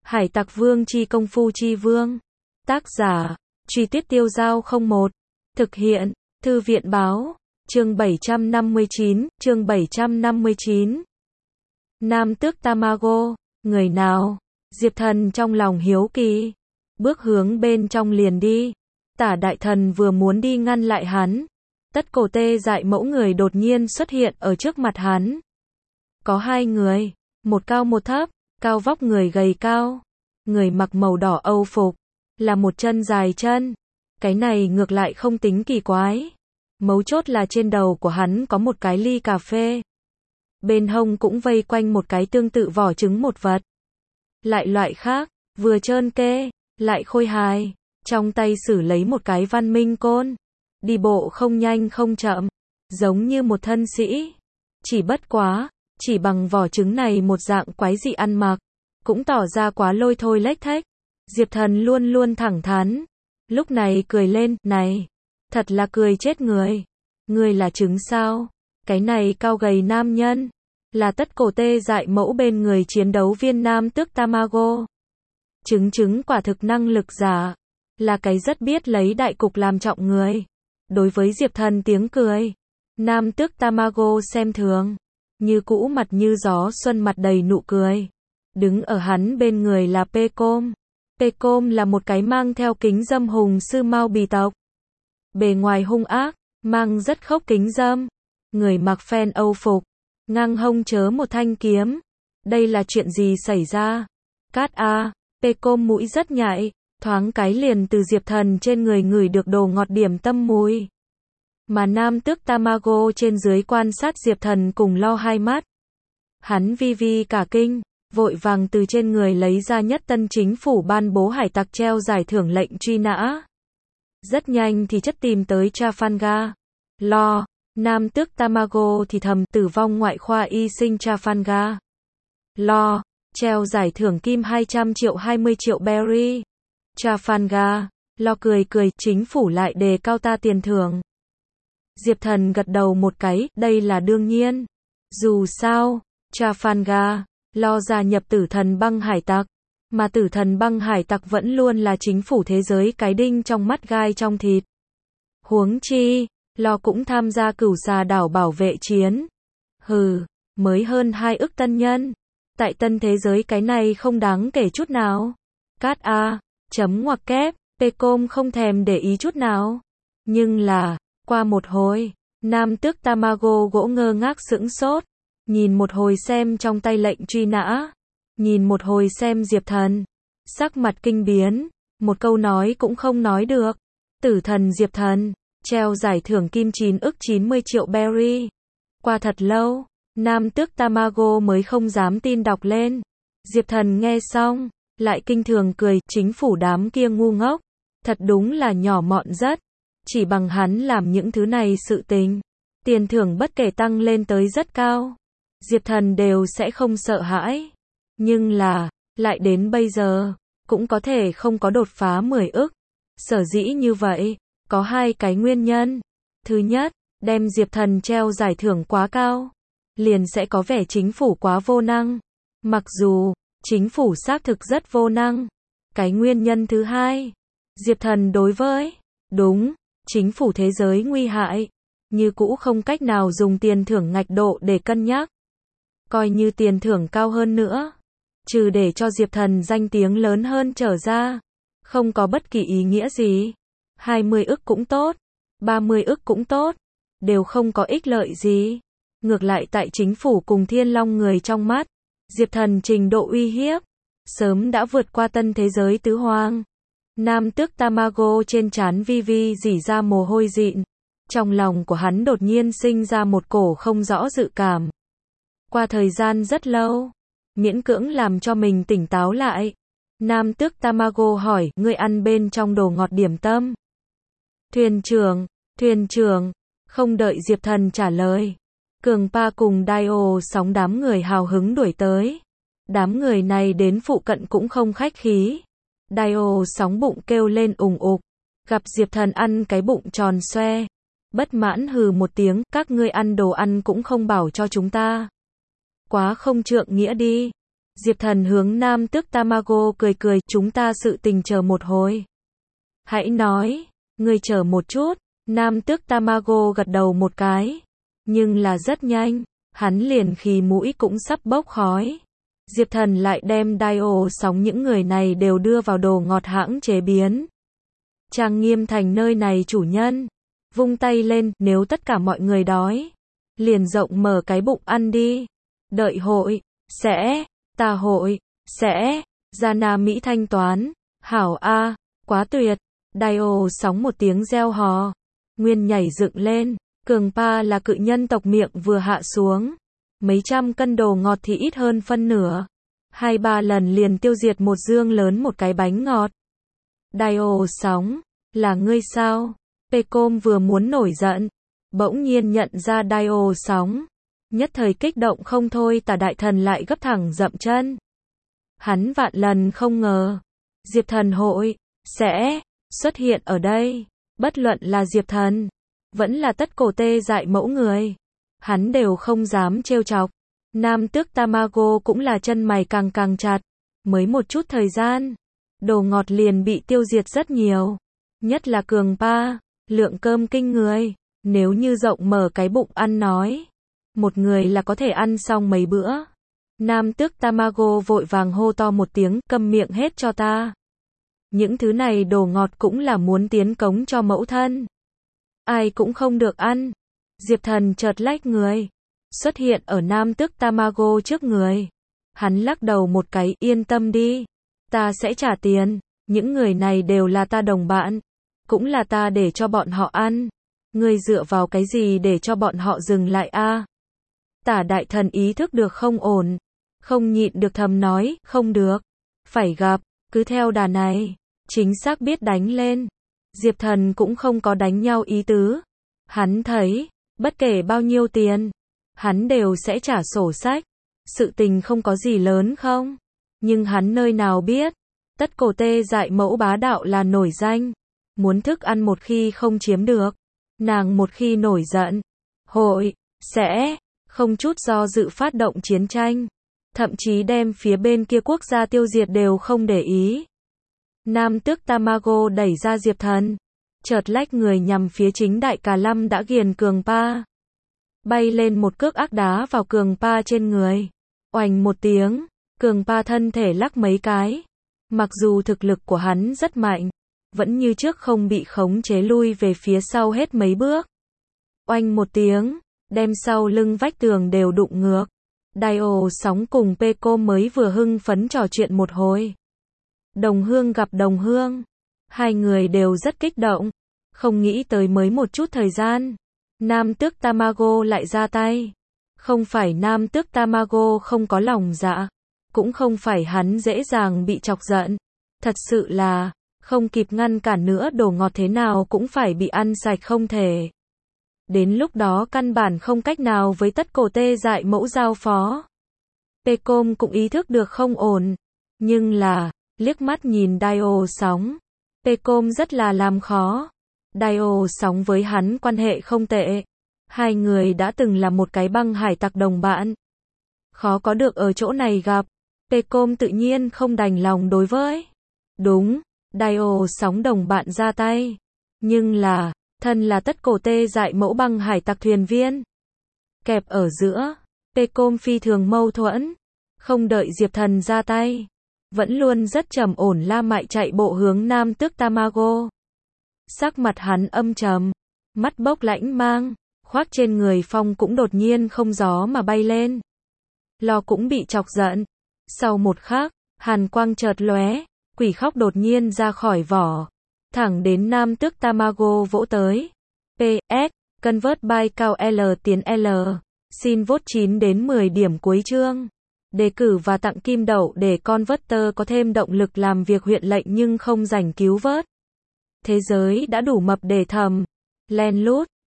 Hải Tặc Vương chi công phu chi vương. Tác giả, Truy Tuyết Tiêu Dao 01. Thực hiện, Thư viện báo. Chương 759. Nam tước Tamago, người nào? Diệp Thần trong lòng hiếu kỳ. Bước hướng bên trong liền đi. Tả đại thần vừa muốn đi ngăn lại hắn. Tất cổ tê dại mẫu người đột nhiên xuất hiện ở trước mặt hắn. Có hai người, một cao một thấp, cao vóc người gầy cao. Người mặc màu đỏ Âu phục, là một chân dài chân. Cái này ngược lại không tính kỳ quái. Mấu chốt là trên đầu của hắn có một cái ly cà phê. Bên hông cũng vây quanh một cái tương tự vỏ trứng một vật. Lại loại khác, vừa trơn kê, lại khôi hài. Trong tay xử lấy một cái văn minh côn. Đi bộ không nhanh không chậm, giống như một thân sĩ. Chỉ bất quá, chỉ bằng vỏ trứng này một dạng quái dị ăn mặc, cũng tỏ ra quá lôi thôi lếch thếch. Diệp Thần luôn luôn thẳng thắn. Lúc này cười lên, này, thật là cười chết người. Ngươi là trứng sao? Cái này cao gầy nam nhân, là tất cổ tê dại mẫu bên người chiến đấu viên nam tước Tamago. Trứng quả thực năng lực giả, là cái rất biết lấy đại cục làm trọng người. Đối với Diệp Thần tiếng cười, nam tước Tamago xem thường, như cũ mặt như gió xuân mặt đầy nụ cười. Đứng ở hắn bên người là Pecom. Pecom là một cái mang theo kính dâm hùng sư Mao bì tộc. Bề ngoài hung ác, mang rất khốc kính dâm. Người mặc phen Âu phục, ngang hông chớ một thanh kiếm. Đây là chuyện gì xảy ra? Cát a, Pecom mũi rất nhạy, thoáng cái liền từ Diệp Thần trên người ngửi được đồ ngọt điểm tâm mùi. Mà nam tước Tamago trên dưới quan sát Diệp Thần cùng lo hai mắt. Hắn vi cả kinh, vội vàng từ trên người lấy ra nhất tân chính phủ ban bố hải tặc treo giải thưởng lệnh truy nã. Rất nhanh thì chất tìm tới Trafalgar. Lo, nam tước Tamago thì thầm, tử vong ngoại khoa y sinh Trafalgar. Lo, treo giải thưởng kim 200 triệu 20 triệu berry. Trafalgar, lo cười, chính phủ lại đề cao ta tiền thưởng. Diệp Thần gật đầu một cái, đây là đương nhiên. Dù sao, Trafalgar, lo gia nhập tử thần băng hải tặc. Mà tử thần băng hải tặc vẫn luôn là chính phủ thế giới cái đinh trong mắt gai trong thịt. Huống chi, lo cũng tham gia cửu xà đảo bảo vệ chiến. Hừ, mới hơn 2 ức tân nhân. Tại tân thế giới cái này không đáng kể chút nào. Cát a, chấm ngoặc kép, Pecom không thèm để ý chút nào. Nhưng là, qua một hồi, nam tước Tamago gỗ ngơ ngác sững sốt. Nhìn một hồi xem trong tay lệnh truy nã. Nhìn một hồi xem Diệp Thần. Sắc mặt kinh biến. Một câu nói cũng không nói được. Tử thần Diệp Thần, treo giải thưởng kim 9 ức 90 triệu berry. Qua thật lâu, nam tước Tamago mới không dám tin đọc lên. Diệp Thần nghe xong, lại kinh thường cười, chính phủ đám kia ngu ngốc. Thật đúng là nhỏ mọn rất. Chỉ bằng hắn làm những thứ này sự tình. Tiền thưởng bất kể tăng lên tới rất cao. Diệp Thần đều sẽ không sợ hãi. Nhưng là, lại đến bây giờ, cũng có thể không có đột phá 10 ức. Sở dĩ như vậy, có hai cái nguyên nhân. Thứ nhất, đem Diệp Thần treo giải thưởng quá cao, liền sẽ có vẻ chính phủ quá vô năng. Mặc dù, chính phủ xác thực rất vô năng. Cái nguyên nhân thứ hai, Diệp Thần đối với, đúng, chính phủ thế giới nguy hại, như cũ không cách nào dùng tiền thưởng ngạch độ để cân nhắc. Coi như tiền thưởng cao hơn nữa, trừ để cho Diệp Thần danh tiếng lớn hơn trở ra, không có bất kỳ ý nghĩa gì. 20 ức cũng tốt, 30 ức cũng tốt, đều không có ích lợi gì. Ngược lại tại chính phủ cùng Thiên Long người trong mắt, Diệp Thần trình độ uy hiếp, sớm đã vượt qua tân thế giới tứ hoang. Nam tước Tamago trên trán vi rỉ ra mồ hôi dịn. Trong lòng của hắn đột nhiên sinh ra một cổ không rõ dự cảm. Qua thời gian rất lâu, miễn cưỡng làm cho mình tỉnh táo lại. Nam tước Tamago hỏi, ngươi ăn bên trong đồ ngọt điểm tâm? Thuyền trưởng, không đợi Diệp Thần trả lời. Cường Pa cùng Dio sóng đám người hào hứng đuổi tới. Đám người này đến phụ cận cũng không khách khí. Dio sóng bụng kêu lên ùng ục. Gặp Diệp Thần ăn cái bụng tròn xoe. Bất mãn hừ một tiếng, các ngươi ăn đồ ăn cũng không bảo cho chúng ta. Quá không trượng nghĩa đi. Diệp Thần hướng Nam Tước Tamago cười cười, chúng ta sự tình chờ một hồi. Hãy nói, ngươi chờ một chút. Nam Tước Tamago gật đầu một cái. Nhưng là rất nhanh, hắn liền khí mũi cũng sắp bốc khói. Diệp Thần lại đem Dio sóng những người này đều đưa vào đồ ngọt hãng chế biến. Trang nghiêm thành nơi này chủ nhân. Vung tay lên, nếu tất cả mọi người đói, liền rộng mở cái bụng ăn đi. Đợi hội, sẽ, ta hội, sẽ, ra Nam Mỹ thanh toán. Hảo a, quá tuyệt. Dio sóng một tiếng reo hò. Nguyên nhảy dựng lên. Cường Pa là cự nhân tộc miệng vừa hạ xuống. Mấy trăm cân đồ ngọt thì ít hơn phân nửa. 2-3 lần liền tiêu diệt một dương lớn một cái bánh ngọt. Dio sóng, là ngươi sao? Pecom vừa muốn nổi giận, bỗng nhiên nhận ra Dio sóng. Nhất thời kích động không thôi, Tả đại thần lại gấp thẳng dậm chân. Hắn vạn lần không ngờ, Diệp Thần hội, sẽ, xuất hiện ở đây. Bất luận là Diệp Thần, vẫn là tất cổ tê dại mẫu người. Hắn đều không dám trêu chọc. Nam Tước Tamago cũng là chân mày càng chặt. Mới một chút thời gian, đồ ngọt liền bị tiêu diệt rất nhiều. Nhất là Cường Pa, lượng cơm kinh người. Nếu như rộng mở cái bụng ăn nói, một người là có thể ăn xong mấy bữa. Nam Tước Tamago vội vàng hô to một tiếng, câm miệng hết cho ta. Những thứ này đồ ngọt cũng là muốn tiến cống cho mẫu thân. Ai cũng không được ăn. Diệp Thần chợt lách người, xuất hiện ở Nam Tước Tamago trước người. Hắn lắc đầu một cái, yên tâm đi, ta sẽ trả tiền. Những người này đều là ta đồng bạn, cũng là ta để cho bọn họ ăn. Ngươi dựa vào cái gì để cho bọn họ dừng lại a? Tả đại thần ý thức được không ổn, không nhịn được thầm nói, không được, phải gặp, cứ theo đà này, chính xác biết đánh lên. Diệp Thần cũng không có đánh nhau ý tứ. Hắn thấy, bất kể bao nhiêu tiền, hắn đều sẽ trả sổ sách. Sự tình không có gì lớn không? Nhưng hắn nơi nào biết, tất cổ tê dại mẫu bá đạo là nổi danh. Muốn thức ăn một khi không chiếm được, nàng một khi nổi giận, hội, sẽ, không chút do dự phát động chiến tranh. Thậm chí đem phía bên kia quốc gia tiêu diệt đều không để ý. Nam Tước Tamago đẩy ra Diệp Thần, chợt lách người nhằm phía chính đại Cà Lâm đã ghiền Cường Pa. Bay lên một cước ác đá vào Cường Pa trên người. Oành một tiếng, Cường Pa thân thể lắc mấy cái. Mặc dù thực lực của hắn rất mạnh, vẫn như trước không bị khống chế lui về phía sau hết mấy bước. Oanh một tiếng, đem sau lưng vách tường đều đụng ngược. Dio sóng cùng Pecom mới vừa hưng phấn trò chuyện một hồi. Đồng hương gặp đồng hương, hai người đều rất kích động, không nghĩ tới mới một chút thời gian, Nam Tước Tamago lại ra tay. Không phải Nam Tước Tamago không có lòng dạ, cũng không phải hắn dễ dàng bị chọc giận, thật sự là không kịp ngăn cản nữa, đồ ngọt thế nào cũng phải bị ăn sạch không thể. Đến lúc đó căn bản không cách nào với tất cổ tê dại mẫu giao phó. Pecom cũng ý thức được không ổn, nhưng là liếc mắt nhìn Dio sóng, Pecom rất là làm khó. Dio sóng với hắn quan hệ không tệ, hai người đã từng là một cái băng hải tặc đồng bạn. Khó có được ở chỗ này gặp, Pecom tự nhiên không đành lòng đối với. Đúng, Dio sóng đồng bạn ra tay, nhưng là thân là tất cổ tê dại mẫu băng hải tặc thuyền viên. Kẹp ở giữa, Pecom phi thường mâu thuẫn, không đợi Diệp Thần ra tay, vẫn luôn rất trầm ổn la mại chạy bộ hướng Nam Tước Tamago. Sắc mặt hắn âm trầm, mắt bốc lãnh mang, khoác trên người phong cũng đột nhiên không gió mà bay lên. Lo cũng bị chọc giận. Sau một khắc, hàn quang chợt lóe, quỷ khóc đột nhiên ra khỏi vỏ, thẳng đến Nam Tước Tamago vỗ tới. PS, convert by cao L tiến L. Xin vote 9 đến 10 điểm cuối chương. Đề cử và tặng kim đậu để Converter có thêm động lực làm việc huyện lệnh nhưng không rảnh cứu vớt. Thế giới đã đủ mập để thầm. Len lút.